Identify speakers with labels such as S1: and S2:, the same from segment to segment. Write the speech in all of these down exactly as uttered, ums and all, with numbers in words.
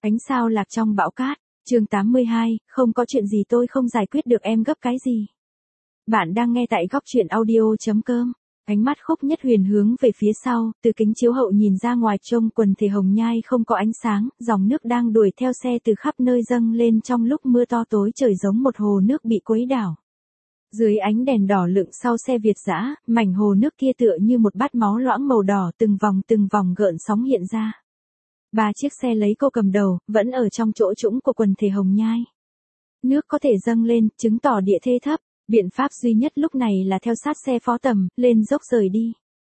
S1: Ánh sao lạc trong bão cát, chương tám mươi hai, không có chuyện gì tôi không giải quyết được, em gấp cái gì? Bạn đang nghe tại góc truyện audio chấm com. Ánh mắt Khúc Nhất Huyền hướng về phía sau, từ kính chiếu hậu nhìn ra ngoài trông quần thể Hồng Nhai không có ánh sáng, dòng nước đang đuổi theo xe từ khắp nơi dâng lên trong lúc mưa to tối trời giống một hồ nước bị quấy đảo. Dưới ánh đèn đỏ lựng sau xe Việt dã, mảnh hồ nước kia tựa như một bát máu loãng màu đỏ từng vòng từng vòng gợn sóng hiện ra. Ba chiếc xe lấy cô cầm đầu, vẫn ở trong chỗ trũng của quần thể Hồng Nhai. Nước có thể dâng lên, chứng tỏ địa thế thấp, biện pháp duy nhất lúc này là theo sát xe Phó Tầm, lên dốc rời đi.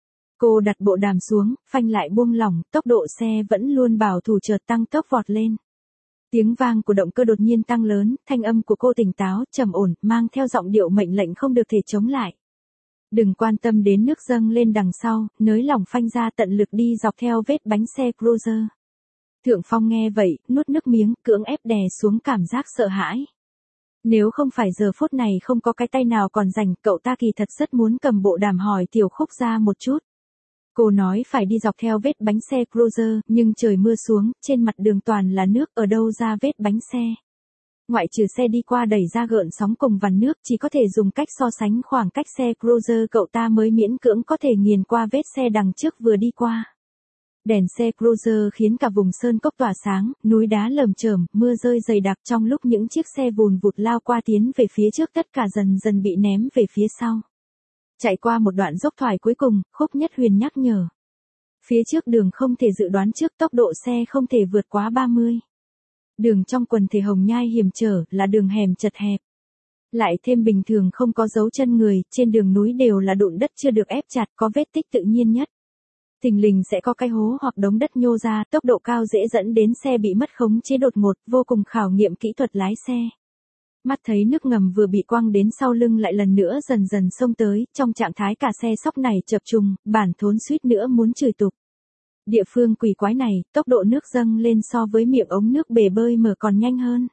S1: Cô đặt bộ đàm xuống, phanh lại buông lỏng, tốc độ xe vẫn luôn bảo thủ chợt tăng tốc vọt lên. Tiếng vang của động cơ đột nhiên tăng lớn, thanh âm của cô tỉnh táo, trầm ổn, mang theo giọng điệu mệnh lệnh không được thể chống lại. Đừng quan tâm đến nước dâng lên đằng sau, nới lỏng phanh ra tận lực đi dọc theo vết bánh xe Cruiser. Thượng Phong nghe vậy, nuốt nước miếng, cưỡng ép đè xuống cảm giác sợ hãi. Nếu không phải giờ phút này không có cái tay nào còn rảnh, cậu ta kỳ thật rất muốn cầm bộ đàm hỏi Tiểu Khúc ra một chút. Cô nói phải đi dọc theo vết bánh xe Cruiser, nhưng trời mưa xuống, trên mặt đường toàn là nước, ở đâu ra vết bánh xe. Ngoại trừ xe đi qua đẩy ra gợn sóng cùng vằn nước, chỉ có thể dùng cách so sánh khoảng cách xe Cruiser, cậu ta mới miễn cưỡng có thể nghiền qua vết xe đằng trước vừa đi qua. Đèn xe Cruiser khiến cả vùng sơn cốc tỏa sáng, núi đá lởm chởm, mưa rơi dày đặc, trong lúc những chiếc xe vùn vụt lao qua tiến về phía trước, tất cả dần dần bị ném về phía sau. Chạy qua một đoạn dốc thoải cuối cùng, Khúc Nhất Huyền nhắc nhở. Phía trước đường không thể dự đoán trước, tốc độ xe không thể vượt quá ba mươi. Đường trong quần thể Hồng Nhai hiểm trở, là đường hẻm chật hẹp. Lại thêm bình thường không có dấu chân người, trên đường núi đều là đụn đất chưa được ép chặt, có vết tích tự nhiên nhất. Thình lình sẽ có cái hố hoặc đống đất nhô ra, tốc độ cao dễ dẫn đến xe bị mất khống chế đột ngột, vô cùng khảo nghiệm kỹ thuật lái xe. Mắt thấy nước ngầm vừa bị quăng đến sau lưng lại lần nữa dần dần xông tới, trong trạng thái cả xe sóc này chập trùng, bản thốn suýt nữa muốn chửi tục. Địa phương quỷ quái này, tốc độ nước dâng lên so với miệng ống nước bể bơi mở còn nhanh hơn.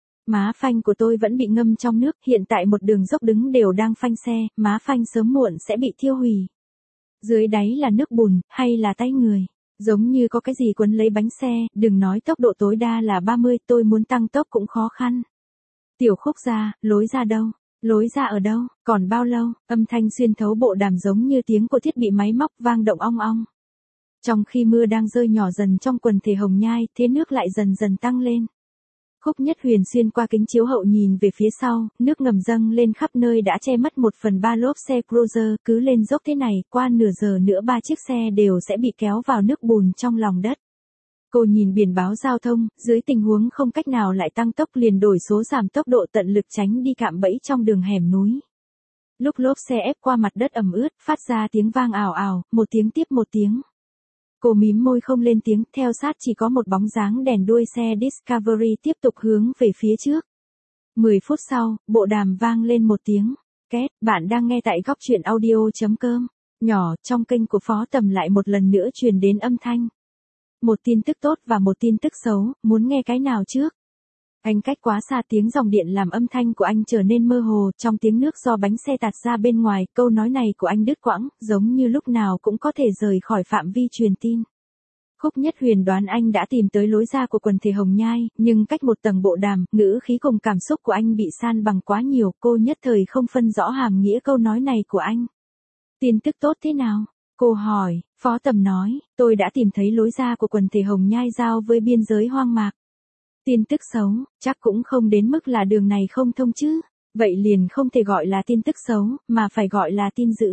S1: Má phanh của tôi vẫn bị ngâm trong nước, hiện tại một đường dốc đứng đều đang phanh xe, má phanh sớm muộn sẽ bị thiêu hủy. Dưới đáy là nước bùn, hay là tay người, giống như có cái gì quấn lấy bánh xe, đừng nói tốc độ tối đa là ba mươi, tôi muốn tăng tốc cũng khó khăn. Tiểu Khúc ra, lối ra đâu? Lối ra ở đâu? Còn bao lâu? Âm thanh xuyên thấu bộ đàm giống như tiếng của thiết bị máy móc vang động ong ong. Trong khi mưa đang rơi nhỏ dần trong quần thể Hồng Nhai, thế nước lại dần dần tăng lên. Khúc Nhất Huyền xuyên qua kính chiếu hậu nhìn về phía sau, nước ngầm dâng lên khắp nơi đã che mất một phần ba lốp xe Cruiser, cứ lên dốc thế này, qua nửa giờ nữa ba chiếc xe đều sẽ bị kéo vào nước bùn trong lòng đất. Cô nhìn biển báo giao thông, dưới tình huống không cách nào lại tăng tốc liền đổi số giảm tốc độ tận lực tránh đi cạm bẫy trong đường hẻm núi. Lúc lốp xe ép qua mặt đất ẩm ướt, phát ra tiếng vang ào ào, một tiếng tiếp một tiếng. Cô mím môi không lên tiếng, theo sát chỉ có một bóng dáng đèn đuôi xe Discovery tiếp tục hướng về phía trước. mười phút sau, bộ đàm vang lên một tiếng. Két, bạn đang nghe tại góc truyện audio chấm com. Nhỏ, trong kênh của Phó Tầm lại một lần nữa truyền đến âm thanh. Một tin tức tốt và một tin tức xấu, muốn nghe cái nào trước? Anh cách quá xa, tiếng dòng điện làm âm thanh của anh trở nên mơ hồ, trong tiếng nước do bánh xe tạt ra bên ngoài, câu nói này của anh đứt quãng, giống như lúc nào cũng có thể rời khỏi phạm vi truyền tin. Khúc Nhất Huyền đoán anh đã tìm tới lối ra của quần thể Hồng Nhai, nhưng cách một tầng bộ đàm, ngữ khí cùng cảm xúc của anh bị san bằng quá nhiều, cô nhất thời không phân rõ hàm nghĩa câu nói này của anh. Tin tức tốt thế nào? Cô hỏi. Phó Tầm nói, tôi đã tìm thấy lối ra của quần thể Hồng Nhai giao với biên giới hoang mạc. Tin tức xấu, chắc cũng không đến mức là đường này không thông chứ, vậy liền không thể gọi là tin tức xấu, mà phải gọi là tin dữ.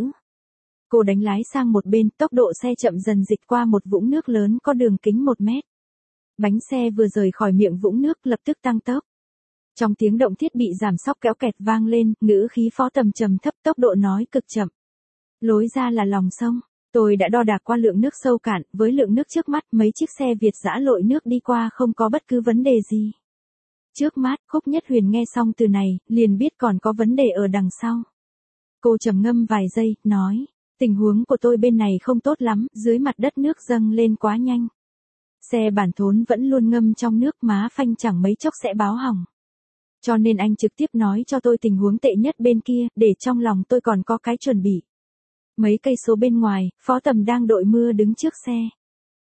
S1: Cô đánh lái sang một bên, tốc độ xe chậm dần dịch qua một vũng nước lớn có đường kính một mét. Bánh xe vừa rời khỏi miệng vũng nước lập tức tăng tốc. Trong tiếng động thiết bị giảm xóc kéo kẹt vang lên, ngữ khí Phó Tầm trầm thấp, tốc độ nói cực chậm. Lối ra là lòng sông. Tôi đã đo đạc qua lượng nước sâu cạn, với lượng nước trước mắt, mấy chiếc xe Việt dã lội nước đi qua không có bất cứ vấn đề gì. Trước mắt, Khúc Nhất Huyền nghe xong từ này, liền biết còn có vấn đề ở đằng sau. Cô trầm ngâm vài giây, nói, tình huống của tôi bên này không tốt lắm, dưới mặt đất nước dâng lên quá nhanh. Xe bản thốn vẫn luôn ngâm trong nước, má phanh chẳng mấy chốc sẽ báo hỏng. Cho nên anh trực tiếp nói cho tôi tình huống tệ nhất bên kia, để trong lòng tôi còn có cái chuẩn bị. Mấy cây số bên ngoài, Phó Tầm đang đội mưa đứng trước xe.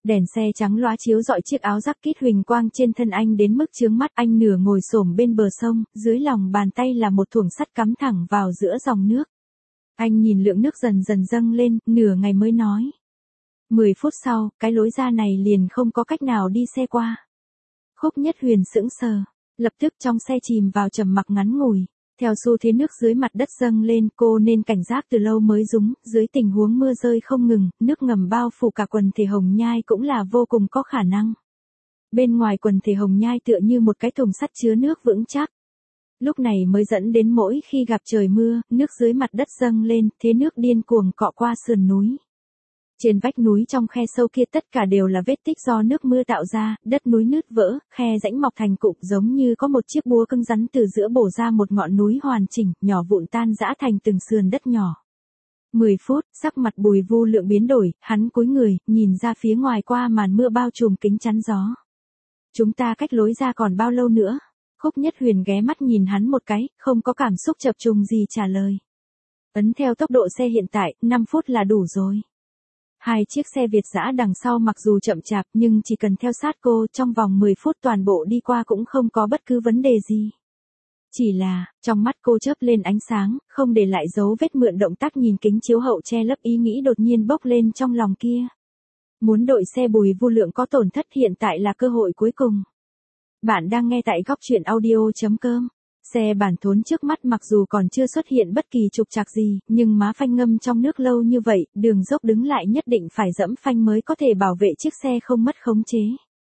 S1: Đèn xe trắng lóa chiếu rọi chiếc áo jacket huỳnh quang trên thân anh đến mức chướng mắt. Anh nửa ngồi xổm bên bờ sông, dưới lòng bàn tay là một thuổng sắt cắm thẳng vào giữa dòng nước. Anh nhìn lượng nước dần dần dâng lên, nửa ngày mới nói. Mười phút sau, cái lối ra này liền không có cách nào đi xe qua. Khúc Nhất Huyền sững sờ, lập tức trong xe chìm vào trầm mặc ngắn ngủi. Theo xu thế nước dưới mặt đất dâng lên, cô nên cảnh giác từ lâu mới đúng, dưới tình huống mưa rơi không ngừng, nước ngầm bao phủ cả quần thể Hồng Nhai cũng là vô cùng có khả năng. Bên ngoài quần thể Hồng Nhai tựa như một cái thùng sắt chứa nước vững chắc. Lúc này mới dẫn đến mỗi khi gặp trời mưa, nước dưới mặt đất dâng lên, thế nước điên cuồng cọ qua sườn núi. Trên vách núi trong khe sâu kia tất cả đều là vết tích do nước mưa tạo ra, đất núi nứt vỡ, khe rãnh mọc thành cụm giống như có một chiếc búa cứng rắn từ giữa bổ ra một ngọn núi hoàn chỉnh, nhỏ vụn tan rã thành từng sườn đất nhỏ. Mười phút, sắc mặt Bùi Vu Lượng biến đổi, hắn cúi người, nhìn ra phía ngoài qua màn mưa bao trùm kính chắn gió. Chúng ta cách lối ra còn bao lâu nữa? Khúc Nhất Huyền ghé mắt nhìn hắn một cái, không có cảm xúc chập trùng gì trả lời. Ấn theo tốc độ xe hiện tại, năm phút là đủ rồi. Hai chiếc xe Việt dã đằng sau mặc dù chậm chạp nhưng chỉ cần theo sát cô trong vòng mười phút toàn bộ đi qua cũng không có bất cứ vấn đề gì. Chỉ là, trong mắt cô chớp lên ánh sáng, không để lại dấu vết mượn động tác nhìn kính chiếu hậu che lấp ý nghĩ đột nhiên bốc lên trong lòng kia. Muốn đội xe Bùi Vu Lượng có tổn thất hiện tại là cơ hội cuối cùng. Bạn đang nghe tại góc truyện audio chấm com. Xe bản thốn trước mắt mặc dù còn chưa xuất hiện bất kỳ trục trặc gì, nhưng má phanh ngâm trong nước lâu như vậy, đường dốc đứng lại nhất định phải dẫm phanh mới có thể bảo vệ chiếc xe không mất khống chế.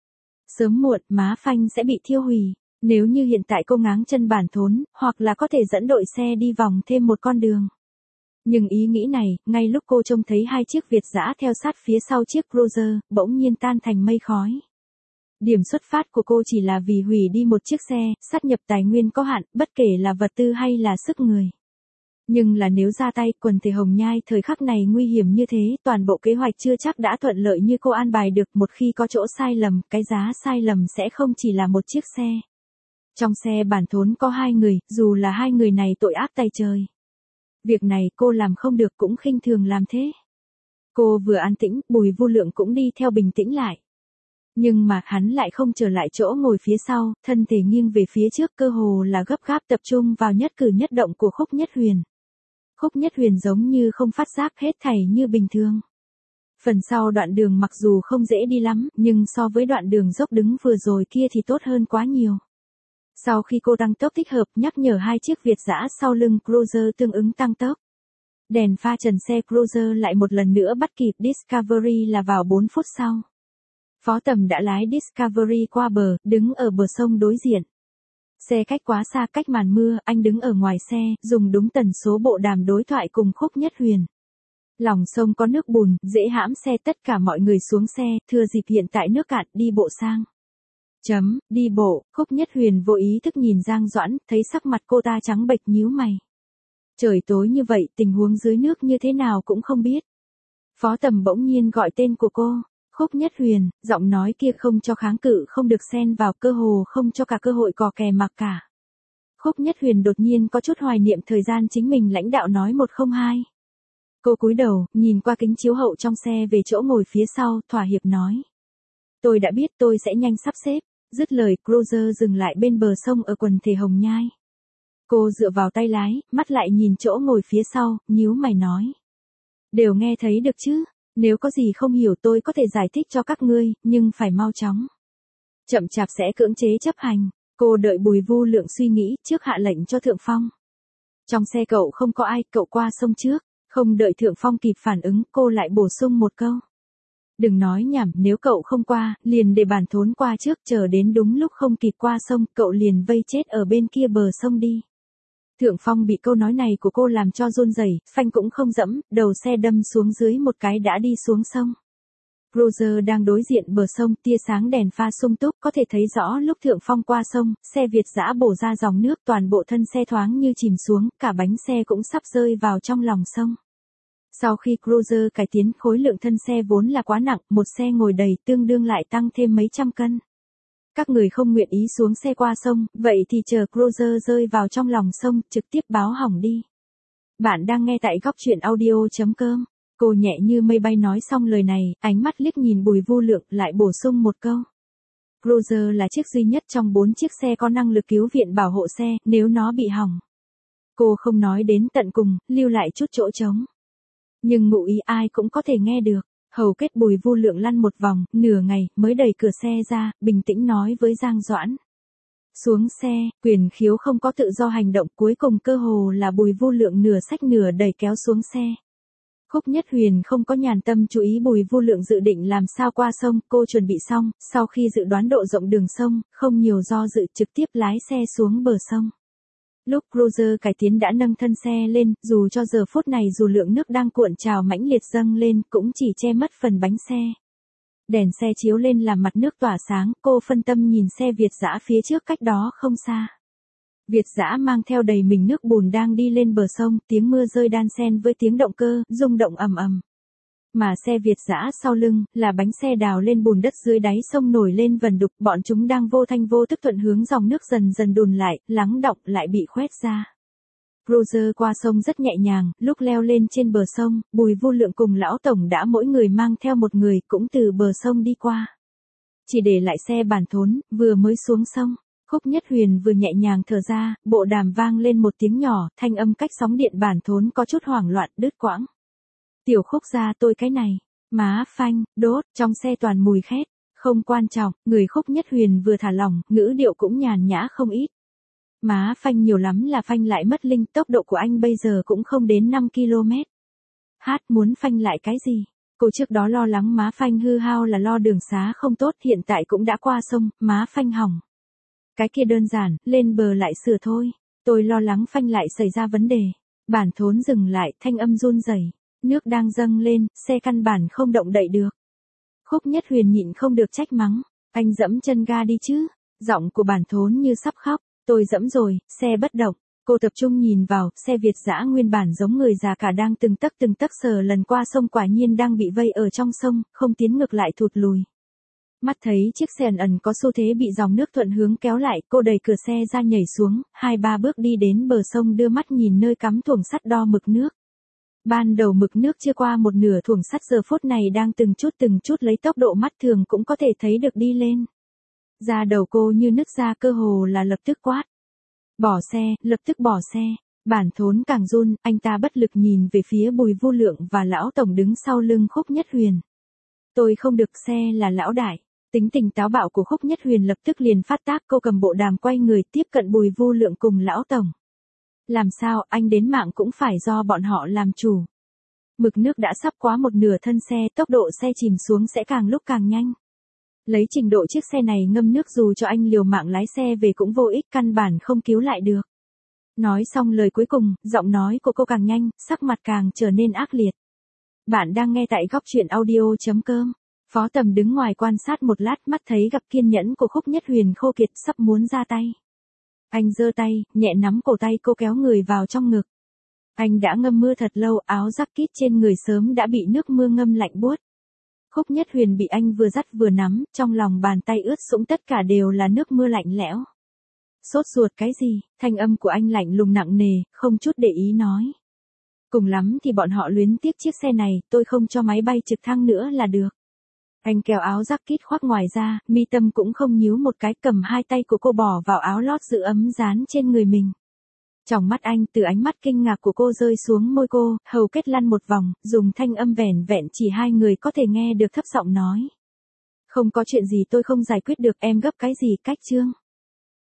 S1: Sớm muộn, má phanh sẽ bị thiêu hủy. Nếu như hiện tại cô ngáng chân bản thốn, hoặc là có thể dẫn đội xe đi vòng thêm một con đường. Nhưng ý nghĩ này, ngay lúc cô trông thấy hai chiếc Việt dã theo sát phía sau chiếc Cruiser, bỗng nhiên tan thành mây khói. Điểm xuất phát của cô chỉ là vì hủy đi một chiếc xe, sát nhập tài nguyên có hạn, bất kể là vật tư hay là sức người. Nhưng là nếu ra tay, quần thể Hồng Nhai thời khắc này nguy hiểm như thế, toàn bộ kế hoạch chưa chắc đã thuận lợi như cô an bài được. Một khi có chỗ sai lầm, cái giá sai lầm sẽ không chỉ là một chiếc xe. Trong xe bản thốn có hai người, dù là hai người này tội ác tày trời. Việc này cô làm không được cũng khinh thường làm thế. Cô vừa an tĩnh, Bùi Vu Lượng cũng đi theo bình tĩnh lại. Nhưng mà hắn lại không trở lại chỗ ngồi phía sau, thân thể nghiêng về phía trước cơ hồ là gấp gáp tập trung vào nhất cử nhất động của Khúc Nhất Huyền. Khúc Nhất Huyền giống như không phát giác hết thảy như bình thường. Phần sau đoạn đường mặc dù không dễ đi lắm, nhưng so với đoạn đường dốc đứng vừa rồi kia thì tốt hơn quá nhiều. Sau khi cô tăng tốc thích hợp nhắc nhở hai chiếc Việt dã sau lưng Cruiser tương ứng tăng tốc. Đèn pha trần xe Cruiser lại một lần nữa bắt kịp Discovery là vào bốn phút sau. Phó Tầm đã lái Discovery qua bờ, đứng ở bờ sông đối diện. Xe cách quá xa cách màn mưa, anh đứng ở ngoài xe, dùng đúng tần số bộ đàm đối thoại cùng Khúc Nhất Huyền. Lòng sông có nước bùn, dễ hãm xe, tất cả mọi người xuống xe, thừa dịp hiện tại nước cạn, đi bộ sang. Chấm, đi bộ, Khúc Nhất Huyền vô ý thức nhìn Giang Doãn, thấy sắc mặt cô ta trắng bệch nhíu mày. Trời tối như vậy, tình huống dưới nước như thế nào cũng không biết. Phó Tầm bỗng nhiên gọi tên của cô. Khúc Nhất Huyền, giọng nói kia không cho kháng cự, không được xen vào, cơ hồ không cho cả cơ hội cò kè mặc cả. Khúc Nhất Huyền đột nhiên có chút hoài niệm thời gian chính mình lãnh đạo nói một không hai. Cô cúi đầu, nhìn qua kính chiếu hậu trong xe về chỗ ngồi phía sau, thỏa hiệp nói. Tôi đã biết tôi sẽ nhanh sắp xếp, dứt lời Cruiser dừng lại bên bờ sông ở quần thể Hồng Nhai. Cô dựa vào tay lái, mắt lại nhìn chỗ ngồi phía sau, nhíu mày nói. Đều nghe thấy được chứ? Nếu có gì không hiểu tôi có thể giải thích cho các ngươi, nhưng phải mau chóng. Chậm chạp sẽ cưỡng chế chấp hành. Cô đợi Bùi Vu Lượng suy nghĩ trước hạ lệnh cho Thượng Phong. Trong xe cậu không có ai, cậu qua sông trước. Không đợi Thượng Phong kịp phản ứng, cô lại bổ sung một câu. Đừng nói nhảm, nếu cậu không qua, liền để bản thốn qua trước, chờ đến đúng lúc không kịp qua sông, cậu liền vây chết ở bên kia bờ sông đi. Thượng Phong bị câu nói này của cô làm cho run rẩy, phanh cũng không dẫm, đầu xe đâm xuống dưới một cái đã đi xuống sông. Cruiser đang đối diện bờ sông, tia sáng đèn pha sung túc, có thể thấy rõ lúc Thượng Phong qua sông, xe Việt dã bổ ra dòng nước, toàn bộ thân xe thoáng như chìm xuống, cả bánh xe cũng sắp rơi vào trong lòng sông. Sau khi Cruiser cải tiến, khối lượng thân xe vốn là quá nặng, một xe ngồi đầy tương đương lại tăng thêm mấy trăm cân. Các người không nguyện ý xuống xe qua sông, vậy thì chờ Cruiser rơi vào trong lòng sông, trực tiếp báo hỏng đi. Bạn đang nghe tại góc truyện audio chấm com. Cô nhẹ như mây bay nói xong lời này, ánh mắt liếc nhìn Bùi Vu Lượng lại bổ sung một câu. Cruiser là chiếc duy nhất trong bốn chiếc xe có năng lực cứu viện bảo hộ xe, nếu nó bị hỏng. Cô không nói đến tận cùng, lưu lại chút chỗ trống. Nhưng ngụ ý ai cũng có thể nghe được. Hầu kết Bùi Vu Lượng lăn một vòng, nửa ngày, mới đẩy cửa xe ra, bình tĩnh nói với Giang Doãn. Xuống xe, Quyền Khiếu không có tự do hành động, cuối cùng cơ hồ là Bùi Vu Lượng nửa xách nửa đẩy kéo xuống xe. Khúc Nhất Huyền không có nhàn tâm chú ý Bùi Vu Lượng dự định làm sao qua sông, cô chuẩn bị xong, sau khi dự đoán độ rộng đường sông, không nhiều do dự trực tiếp lái xe xuống bờ sông. Lúc Cruiser cải tiến đã nâng thân xe lên, dù cho giờ phút này dù lượng nước đang cuộn trào mãnh liệt dâng lên, cũng chỉ che mất phần bánh xe. Đèn xe chiếu lên làm mặt nước tỏa sáng, cô phân tâm nhìn xe Việt dã phía trước cách đó không xa. Việt dã mang theo đầy mình nước bùn đang đi lên bờ sông, tiếng mưa rơi đan xen với tiếng động cơ, rung động ầm ầm. Mà xe Việt dã sau lưng, là bánh xe đào lên bùn đất dưới đáy sông nổi lên vần đục, bọn chúng đang vô thanh vô tức thuận hướng dòng nước dần dần đùn lại, lắng đọng lại bị khoét ra. Cruiser qua sông rất nhẹ nhàng, lúc leo lên trên bờ sông, Bùi Vu Lượng cùng lão tổng đã mỗi người mang theo một người, cũng từ bờ sông đi qua. Chỉ để lại xe bản thốn, vừa mới xuống sông. Khúc Nhất Huyền vừa nhẹ nhàng thở ra, bộ đàm vang lên một tiếng nhỏ, thanh âm cách sóng điện bản thốn có chút hoảng loạn, đứt quãng. Tiểu Khúc gia tôi cái này, má phanh, đốt, trong xe toàn mùi khét, không quan trọng, người Khúc Nhất Huyền vừa thả lỏng, ngữ điệu cũng nhàn nhã không ít. Má phanh nhiều lắm là phanh lại mất linh, tốc độ của anh bây giờ cũng không đến năm ki lô mét. Hát muốn phanh lại cái gì? Cô trước đó lo lắng má phanh hư hao là lo đường xá không tốt, hiện tại cũng đã qua sông, má phanh hỏng. Cái kia đơn giản, lên bờ lại sửa thôi. Tôi lo lắng phanh lại xảy ra vấn đề. Bản thốn dừng lại, thanh âm run rẩy. Nước đang dâng lên, xe căn bản không động đậy được. Khúc Nhất Huyền nhịn không được trách mắng. Anh dẫm chân ga đi chứ. Giọng của bản thốn như sắp khóc. Tôi dẫm rồi, xe bất động. Cô tập trung nhìn vào, xe Việt dã nguyên bản giống người già cả đang từng tấc từng tấc sờ lần qua sông, quả nhiên đang bị vây ở trong sông, không tiến ngược lại thụt lùi. Mắt thấy chiếc xe ẩn ẩn có xu thế bị dòng nước thuận hướng kéo lại, cô đẩy cửa xe ra nhảy xuống, hai ba bước đi đến bờ sông đưa mắt nhìn nơi cắm thuồng sắt đo mực nước. Ban đầu mực nước chưa qua một nửa thuồng sắt giờ phút này đang từng chút từng chút lấy tốc độ mắt thường cũng có thể thấy được đi lên. Da đầu cô như nứt ra, cơ hồ là lập tức quát. Bỏ xe, lập tức bỏ xe. Bản thốn càng run, anh ta bất lực nhìn về phía Bùi Vu Lượng và lão tổng đứng sau lưng Khúc Nhất Huyền. Tôi không được, xe là lão đại. Tính tình táo bạo của Khúc Nhất Huyền lập tức liền phát tác, cô cầm bộ đàm quay người tiếp cận Bùi Vu Lượng cùng lão tổng. Làm sao, anh đến mạng cũng phải do bọn họ làm chủ. Mực nước đã sắp quá một nửa thân xe, tốc độ xe chìm xuống sẽ càng lúc càng nhanh. Lấy trình độ chiếc xe này ngâm nước dù cho anh liều mạng lái xe về cũng vô ích, căn bản không cứu lại được. Nói xong lời cuối cùng, giọng nói của cô càng nhanh, sắc mặt càng trở nên ác liệt. Bạn đang nghe tại góc truyện audio chấm com. Phó Tầm đứng ngoài quan sát một lát, mắt thấy gặp kiên nhẫn của Khúc Nhất Huyền khô kiệt, sắp muốn ra tay. Anh giơ tay, nhẹ nắm cổ tay cô kéo người vào trong ngực. Anh đã ngâm mưa thật lâu, áo jacket trên người sớm đã bị nước mưa ngâm lạnh buốt. Khúc Nhất Huyền bị anh vừa dắt vừa nắm, trong lòng bàn tay ướt sũng tất cả đều là nước mưa lạnh lẽo. Sốt ruột cái gì? Thanh âm của anh lạnh lùng nặng nề, không chút để ý nói. Cùng lắm thì bọn họ luyến tiếc chiếc xe này, tôi không cho máy bay trực thăng nữa là được. Anh kéo áo jacket khoác ngoài ra, mi tâm cũng không nhíu một cái, cầm hai tay của cô bỏ vào áo lót giữ ấm dán trên người mình. Trong mắt anh, từ ánh mắt kinh ngạc của cô rơi xuống môi cô, hầu kết lăn một vòng, dùng thanh âm vẻn vẹn chỉ hai người có thể nghe được thấp giọng nói. Không có chuyện gì tôi không giải quyết được, em gấp cái gì, cách chương.